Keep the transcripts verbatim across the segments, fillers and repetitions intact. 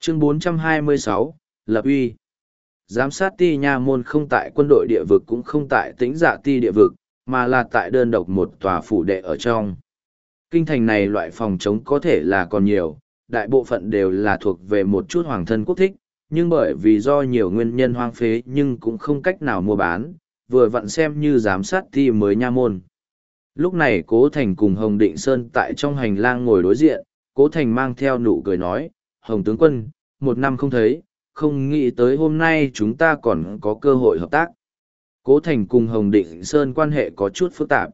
Chương bốn trăm hai mươi sáu, Lập uy. Giám sát ti nha môn không tại quân đội địa vực cũng không tại tĩnh dạ ti địa vực, mà là tại đơn độc một tòa phủ đệ ở trong. Kinh thành này loại phòng chống có thể là còn nhiều, đại bộ phận đều là thuộc về một chút hoàng thân quốc thích, nhưng bởi vì do nhiều nguyên nhân hoang phế nhưng cũng không cách nào mua bán, vừa vặn xem như giám sát ti mới nha môn. Lúc này Cố Thành cùng Hồng Định Sơn tại trong hành lang ngồi đối diện, Cố Thành mang theo nụ cười nói, Hồng tướng quân, một năm không thấy, không nghĩ tới hôm nay chúng ta còn có cơ hội hợp tác. Cố Thành cùng Hồng Định Sơn quan hệ có chút phức tạp.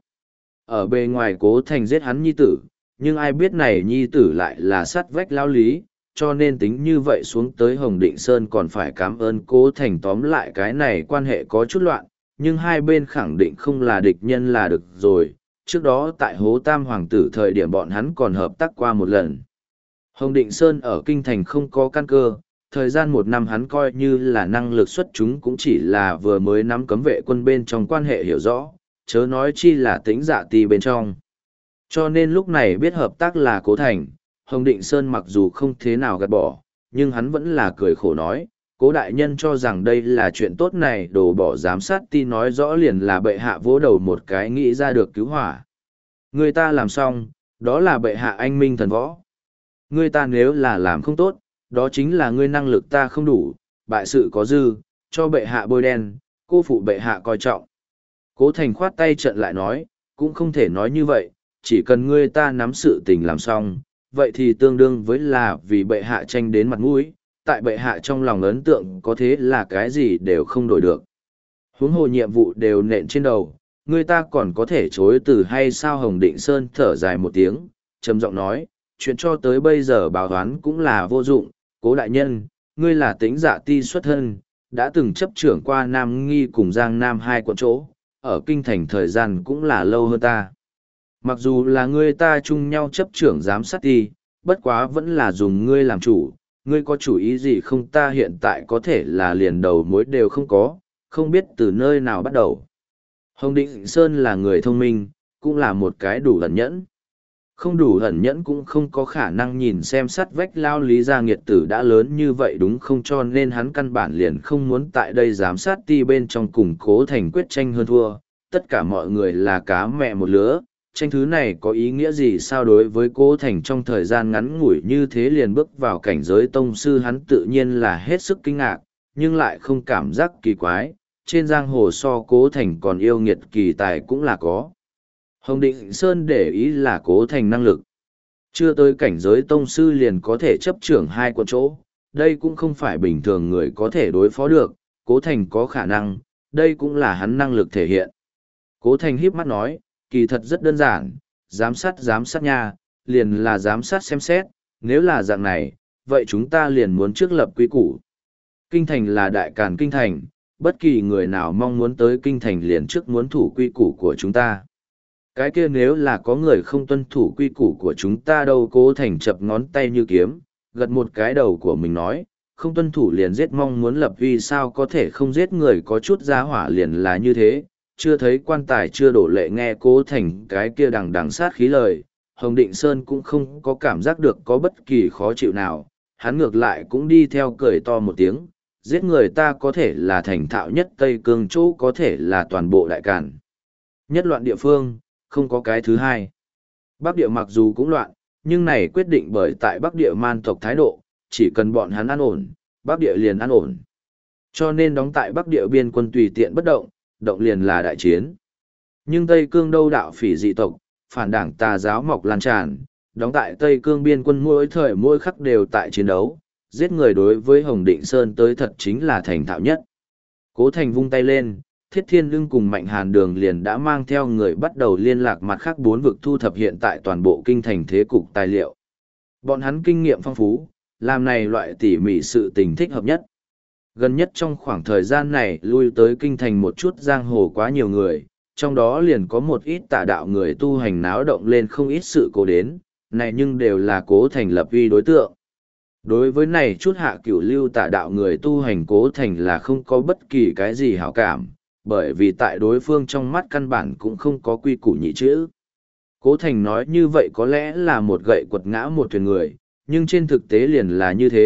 Ở bề ngoài Cố Thành giết hắn nhi tử, nhưng ai biết này nhi tử lại là sát vách lao lý, cho nên tính như vậy xuống tới Hồng Định Sơn còn phải cảm ơn Cố Thành tóm lại cái này quan hệ có chút loạn, nhưng hai bên khẳng định không là địch nhân là được rồi. Trước đó tại Hố Tam Hoàng tử thời điểm bọn hắn còn hợp tác qua một lần. Hồng Định Sơn ở Kinh Thành không có căn cơ, thời gian một năm hắn coi như là năng lực xuất chúng cũng chỉ là vừa mới nắm cấm vệ quân bên trong quan hệ hiểu rõ, chớ nói chi là tính dạ ti bên trong. Cho nên lúc này biết hợp tác là Cố Thành, Hồng Định Sơn mặc dù không thế nào gạt bỏ, nhưng hắn vẫn là cười khổ nói, Cố đại nhân cho rằng đây là chuyện tốt này đổ bỏ giám sát ti nói rõ liền là bệ hạ vỗ đầu một cái nghĩ ra được cứu hỏa. Người ta làm xong, đó là bệ hạ anh minh thần võ. Người ta nếu là làm không tốt, đó chính là ngươi năng lực ta không đủ, bại sự có dư, cho bệ hạ bôi đen, cô phụ bệ hạ coi trọng. Cố Thành khoát tay trận lại nói, cũng không thể nói như vậy, chỉ cần ngươi ta nắm sự tình làm xong, vậy thì tương đương với là vì bệ hạ tranh đến mặt mũi, tại bệ hạ trong lòng ấn tượng có thế là cái gì đều không đổi được. Huống hồ nhiệm vụ đều nện trên đầu, ngươi ta còn có thể chối từ hay sao? Hồng Định Sơn thở dài một tiếng, trầm giọng nói, chuyện cho tới bây giờ báo toán cũng là vô dụng. Cố đại nhân, ngươi là tính dạ ti xuất thân, đã từng chấp trưởng qua Nam Nghi cùng Giang Nam hai quận chỗ, ở kinh thành thời gian cũng là lâu hơn ta. Mặc dù là ngươi ta chung nhau chấp trưởng giám sát ti, bất quá vẫn là dùng ngươi làm chủ, ngươi có chủ ý gì không? Ta hiện tại có thể là liền đầu mối đều không có, không biết từ nơi nào bắt đầu. Hồng Định Sơn là người thông minh, cũng là một cái đủ ẩn nhẫn. Không đủ ẩn nhẫn cũng không có khả năng nhìn xem sắt vách lao lý gia nghiệt tử đã lớn như vậy đúng không, cho nên hắn căn bản liền không muốn tại đây giám sát ti bên trong củng Cố Thành quyết tranh hơn thua. Tất cả mọi người là cá mẹ một lứa, tranh thứ này có ý nghĩa gì sao? Đối với Cố Thành trong thời gian ngắn ngủi như thế liền bước vào cảnh giới tông sư hắn tự nhiên là hết sức kinh ngạc, nhưng lại không cảm giác kỳ quái, trên giang hồ so Cố Thành còn yêu nghiệt kỳ tài cũng là có. Hồng Định Sơn để ý là Cố Thành năng lực. Chưa tới cảnh giới tông sư liền có thể chấp trưởng hai quận chỗ, đây cũng không phải bình thường người có thể đối phó được, Cố Thành có khả năng, đây cũng là hắn năng lực thể hiện. Cố Thành híp mắt nói, kỳ thật rất đơn giản, giám sát giám sát nha, liền là giám sát xem xét, nếu là dạng này, vậy chúng ta liền muốn trước lập quy củ. Kinh thành là đại càn kinh thành, bất kỳ người nào mong muốn tới kinh thành liền trước muốn thủ quy củ của chúng ta. Cái kia nếu là có người không tuân thủ quy củ của chúng ta đâu? Cố Thành chập ngón tay như kiếm, gật một cái đầu của mình nói, không tuân thủ liền giết, mong muốn lập uy sao có thể không giết người, có chút giá hỏa liền là như thế. Chưa thấy quan tài chưa đổ lệ. Nghe Cố Thành cái kia đằng đằng sát khí lời, Hồng Định Sơn cũng không có cảm giác được có bất kỳ khó chịu nào, hắn ngược lại cũng đi theo cười to một tiếng, giết người ta có thể là thành thạo nhất Tây Cương chỗ, có thể là toàn bộ đại càn nhất loạn địa phương, không có cái thứ hai. Bắc địa mặc dù cũng loạn, nhưng này quyết định bởi tại Bắc địa man tộc thái độ, chỉ cần bọn hắn an ổn, Bắc địa liền an ổn. Cho nên đóng tại Bắc địa biên quân tùy tiện bất động, động liền là đại chiến. Nhưng Tây Cương đâu đạo phỉ dị tộc, phản đảng tà giáo mọc lan tràn, đóng tại Tây Cương biên quân mỗi thời mỗi khắc đều tại chiến đấu, giết người đối với Hồng Định Sơn tới thật chính là thành thạo nhất. Cố Thành vung tay lên, Thiết Thiên Lương cùng Mạnh Hàn Đường liền đã mang theo người bắt đầu liên lạc mặt khác bốn vực thu thập hiện tại toàn bộ kinh thành thế cục tài liệu. Bọn hắn kinh nghiệm phong phú, làm này loại tỉ mỉ sự tình thích hợp nhất. Gần nhất trong khoảng thời gian này lui tới kinh thành một chút giang hồ quá nhiều người, trong đó liền có một ít tà đạo người tu hành náo động lên không ít sự cố đến, này nhưng đều là Cố Thành lập uy đối tượng. Đối với này chút hạ cửu lưu tà đạo người tu hành Cố Thành là không có bất kỳ cái gì hảo cảm, bởi vì tại đối phương trong mắt căn bản cũng không có quy củ nhị chữ. Cố Thành nói như vậy có lẽ là một gậy quật ngã một thuyền người, nhưng trên thực tế liền là như thế,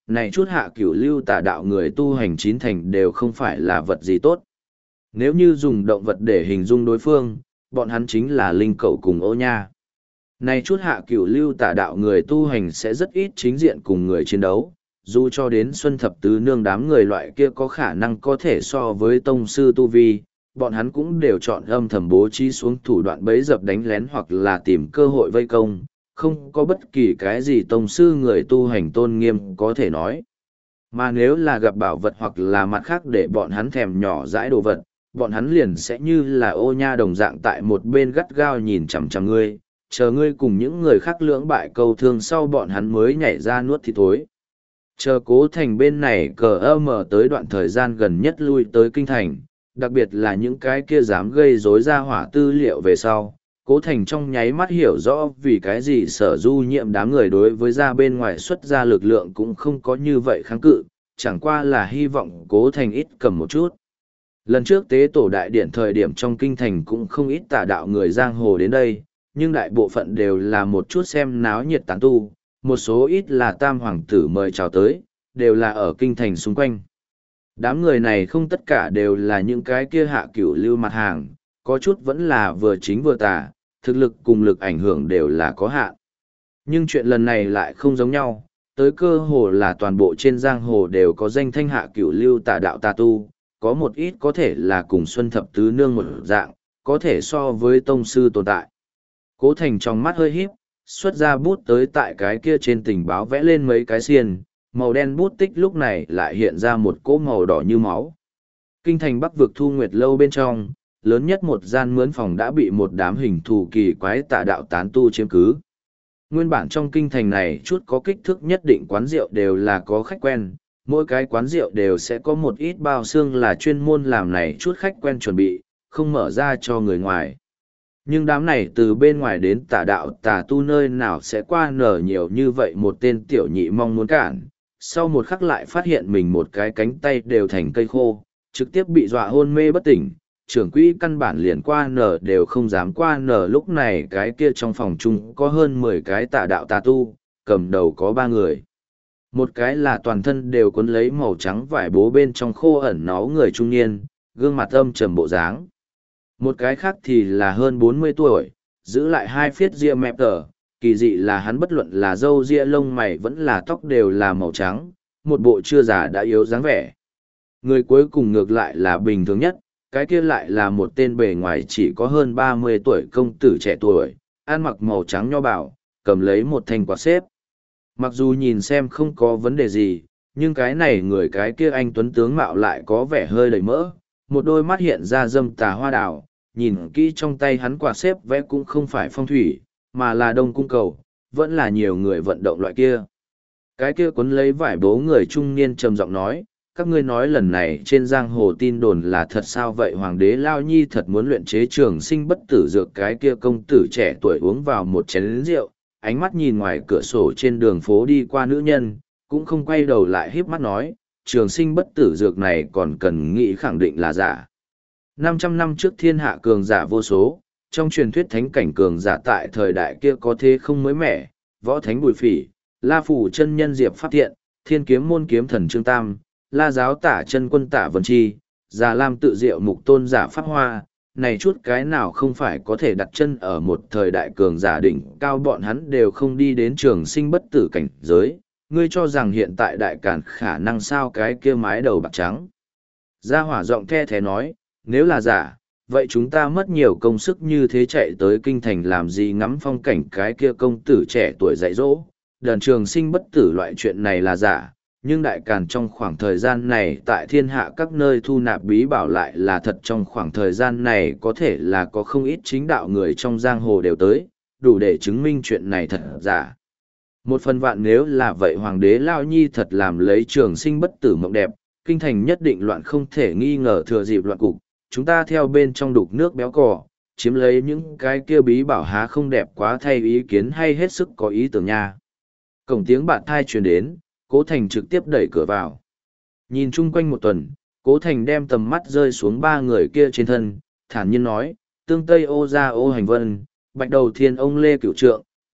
này chút hạ cửu lưu tà đạo người tu hành chín thành đều không phải là vật gì tốt. Nếu như dùng động vật để hình dung đối phương, bọn hắn chính là linh cẩu cùng ô nha. Này chút hạ cửu lưu tà đạo người tu hành sẽ rất ít chính diện cùng người chiến đấu, dù cho đến Xuân Thập Tứ Nương đám người loại kia có khả năng có thể so với tông sư tu vi, bọn hắn cũng đều chọn âm thầm bố trí xuống thủ đoạn bẫy dập đánh lén hoặc là tìm cơ hội vây công, không có bất kỳ cái gì tông sư người tu hành tôn nghiêm có thể nói. Mà nếu là gặp bảo vật hoặc là mặt khác để bọn hắn thèm nhỏ dãi đồ vật, bọn hắn liền sẽ như là ô nha đồng dạng tại một bên gắt gao nhìn chằm chằm ngươi, chờ ngươi cùng những người khác lưỡng bại câu thương sau bọn hắn mới nhảy ra nuốt thịt thối. Chờ Cố Thành bên này cờ ơ mở tới đoạn thời gian gần nhất lui tới kinh thành, đặc biệt là những cái kia dám gây rối ra hỏa tư liệu về sau. Cố Thành trong nháy mắt hiểu rõ vì cái gì Sở Du nhiệm đám người đối với ra bên ngoài xuất ra lực lượng cũng không có như vậy kháng cự, chẳng qua là hy vọng Cố Thành ít cầm một chút. Lần trước tế tổ đại điện thời điểm trong kinh thành cũng không ít tà đạo người giang hồ đến đây, nhưng đại bộ phận đều là một chút xem náo nhiệt tán tu, một số ít là tam hoàng tử mời chào tới, đều là ở kinh thành xung quanh. Đám người này không tất cả đều là những cái kia hạ cửu lưu mặt hàng, có chút vẫn là vừa chính vừa tà, thực lực cùng lực ảnh hưởng đều là có hạn. Nhưng chuyện lần này lại không giống nhau, tới cơ hồ là toàn bộ trên giang hồ đều có danh thanh hạ cửu lưu tà đạo tà tu, có một ít có thể là cùng Xuân Thập Tứ Nương một dạng, có thể so với tông sư tồn tại. Cố Thành trong mắt hơi híp, xuất ra bút tới tại cái kia trên tình báo vẽ lên mấy cái xiên, màu đen bút tích lúc này lại hiện ra một cỗ màu đỏ như máu. Kinh thành Bắc vực Thu Nguyệt lâu bên trong, lớn nhất một gian mướn phòng đã bị một đám hình thù kỳ quái tà đạo tán tu chiếm cứ. Nguyên bản trong kinh thành này chút có kích thước nhất định quán rượu đều là có khách quen, mỗi cái quán rượu đều sẽ có một ít bao xương là chuyên môn làm này chút khách quen chuẩn bị, không mở ra cho người ngoài. Nhưng đám này từ bên ngoài đến tà đạo tà tu nơi nào sẽ qua nở nhiều như vậy một tên tiểu nhị mong muốn cản, sau một khắc lại phát hiện mình một cái cánh tay đều thành cây khô, trực tiếp bị dọa hôn mê bất tỉnh, trưởng quỹ căn bản liền qua nở đều không dám qua nở. Lúc này cái kia trong phòng chung có hơn mười cái tà đạo tà tu, cầm đầu có ba người. Một cái là toàn thân đều cuốn lấy màu trắng vải bố bên trong khô ẩn náu người trung niên, gương mặt âm trầm bộ dáng. Một cái khác thì là hơn bốn mươi tuổi, giữ lại hai phiết ria mẹp tờ, kỳ dị là hắn bất luận là râu ria lông mày vẫn là tóc đều là màu trắng, một bộ chưa già đã yếu dáng vẻ. Người cuối cùng ngược lại là bình thường nhất, cái kia lại là một tên bề ngoài chỉ có hơn ba mươi tuổi công tử trẻ tuổi, ăn mặc màu trắng nho bảo, cầm lấy một thanh quạt xếp. Mặc dù nhìn xem không có vấn đề gì, nhưng cái này người cái kia anh tuấn tướng mạo lại có vẻ hơi đầy mỡ, một đôi mắt hiện ra dâm tà hoa đào, nhìn kỹ trong tay hắn quạt xếp vẽ cũng không phải phong thủy, mà là đông cung cầu, vẫn là nhiều người vận động loại kia. Cái kia cuốn lấy vải bố người trung niên trầm giọng nói, các ngươi nói lần này trên giang hồ tin đồn là thật sao vậy? Hoàng đế Lao Nhi thật muốn luyện chế trường sinh bất tử dược. Cái kia công tử trẻ tuổi uống vào một chén rượu, ánh mắt nhìn ngoài cửa sổ trên đường phố đi qua nữ nhân, cũng không quay đầu lại híp mắt nói, trường sinh bất tử dược này còn cần nghĩ khẳng định là giả. năm trăm năm trước thiên hạ cường giả vô số, trong truyền thuyết thánh cảnh cường giả tại thời đại kia có thế không mới mẻ, võ thánh Bùi Phỉ, La Phủ chân nhân Diệp Pháp Thiện, thiên kiếm môn kiếm thần Trương Tam, La giáo tả chân quân tả Vân Chi, Già Lam tự diệu mục tôn giả Pháp Hoa, này chút cái nào không phải có thể đặt chân ở một thời đại cường giả đỉnh cao, bọn hắn đều không đi đến trường sinh bất tử cảnh giới. Ngươi cho rằng hiện tại đại càn khả năng sao? Cái kia mái đầu bạc trắng gia hỏa giọng the thế nói, nếu là giả, vậy chúng ta mất nhiều công sức như thế chạy tới kinh thành làm gì ngắm phong cảnh? Cái kia công tử trẻ tuổi dạy dỗ, đàn trường sinh bất tử loại chuyện này là giả, nhưng đại càn trong khoảng thời gian này tại thiên hạ các nơi thu nạp bí bảo lại là thật. Trong khoảng thời gian này có thể là có không ít chính đạo người trong giang hồ đều tới, đủ để chứng minh chuyện này thật giả. Một phần vạn nếu là vậy, hoàng đế Lao Nhi thật làm lấy trường sinh bất tử mộng đẹp, kinh thành nhất định loạn không thể nghi ngờ. Thừa dịp loạn cục, chúng ta theo bên trong đục nước béo cò, chiếm lấy những cái kia bí bảo há không đẹp quá? Thay ý kiến hay hết sức có ý tưởng nha. Cổng tiếng bạn thai truyền đến, Cố Thành trực tiếp đẩy cửa vào. Nhìn chung quanh một tuần, Cố Thành đem tầm mắt rơi xuống ba người kia trên thân, thản nhiên nói, Tương Tây Ô Gia Ô Hành Vân, Bạch Đầu Thiên ông Lê Cửu Trượng,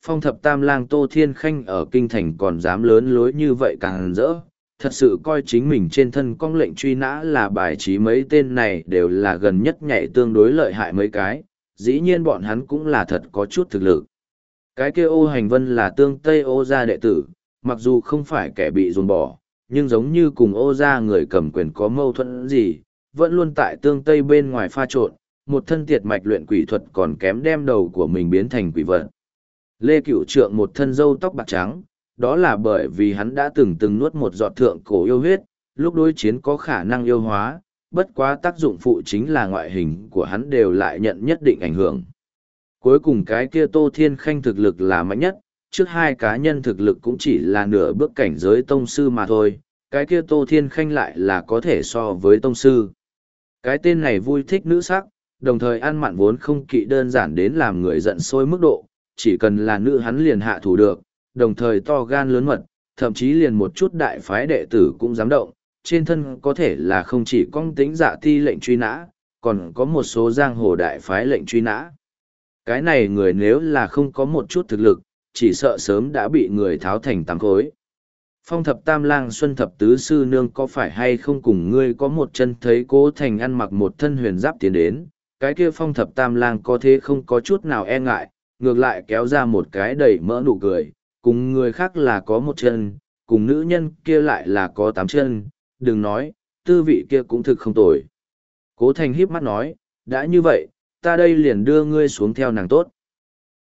Phong thập tam lang Tô Thiên Khanh ở kinh thành còn dám lớn lối như vậy càng rỡ, thật sự coi chính mình trên thân cong lệnh truy nã là bài trí mấy tên này đều là gần nhất nhảy tương đối lợi hại mấy cái, dĩ nhiên bọn hắn cũng là thật có chút thực lực. Cái kia Ô Hành Vân là tương Tây Ô gia đệ tử, mặc dù không phải kẻ bị dồn bỏ, nhưng giống như cùng Ô gia người cầm quyền có mâu thuẫn gì, vẫn luôn tại tương Tây bên ngoài pha trộn, một thân tiệt mạch luyện quỷ thuật còn kém đem đầu của mình biến thành quỷ vật. Lê Cửu Trượng một thân râu tóc bạc trắng, đó là bởi vì hắn đã từng từng nuốt một giọt thượng cổ yêu huyết, lúc đối chiến có khả năng yêu hóa, bất quá tác dụng phụ chính là ngoại hình của hắn đều lại nhận nhất định ảnh hưởng. Cuối cùng cái kia Tô Thiên Khanh thực lực là mạnh nhất, trước hai cá nhân thực lực cũng chỉ là nửa bước cảnh giới tông sư mà thôi, cái kia Tô Thiên Khanh lại là có thể so với tông sư. Cái tên này vui thích nữ sắc, đồng thời ăn mặn vốn không kỵ đơn giản đến làm người giận sôi mức độ, chỉ cần là nữ hắn liền hạ thủ được, đồng thời to gan lớn mật, thậm chí liền một chút đại phái đệ tử cũng dám động, trên thân có thể là không chỉ công tính dạ ti lệnh truy nã, còn có một số giang hồ đại phái lệnh truy nã. Cái này người nếu là không có một chút thực lực, chỉ sợ sớm đã bị người tháo thành tám khối. Phong thập tam lang Xuân thập tứ sư nương có phải hay không cùng ngươi có một chân thấy Cố Thành ăn mặc một thân huyền giáp tiến đến, cái kia phong thập tam lang có thế không có chút nào e ngại, ngược lại kéo ra một cái đầy mỡ nụ cười, cùng người khác là có một chân, cùng nữ nhân kia lại là có tám chân, đừng nói, tư vị kia cũng thực không tồi. Cố Thành híp mắt nói, đã như vậy, ta đây liền đưa ngươi xuống theo nàng tốt.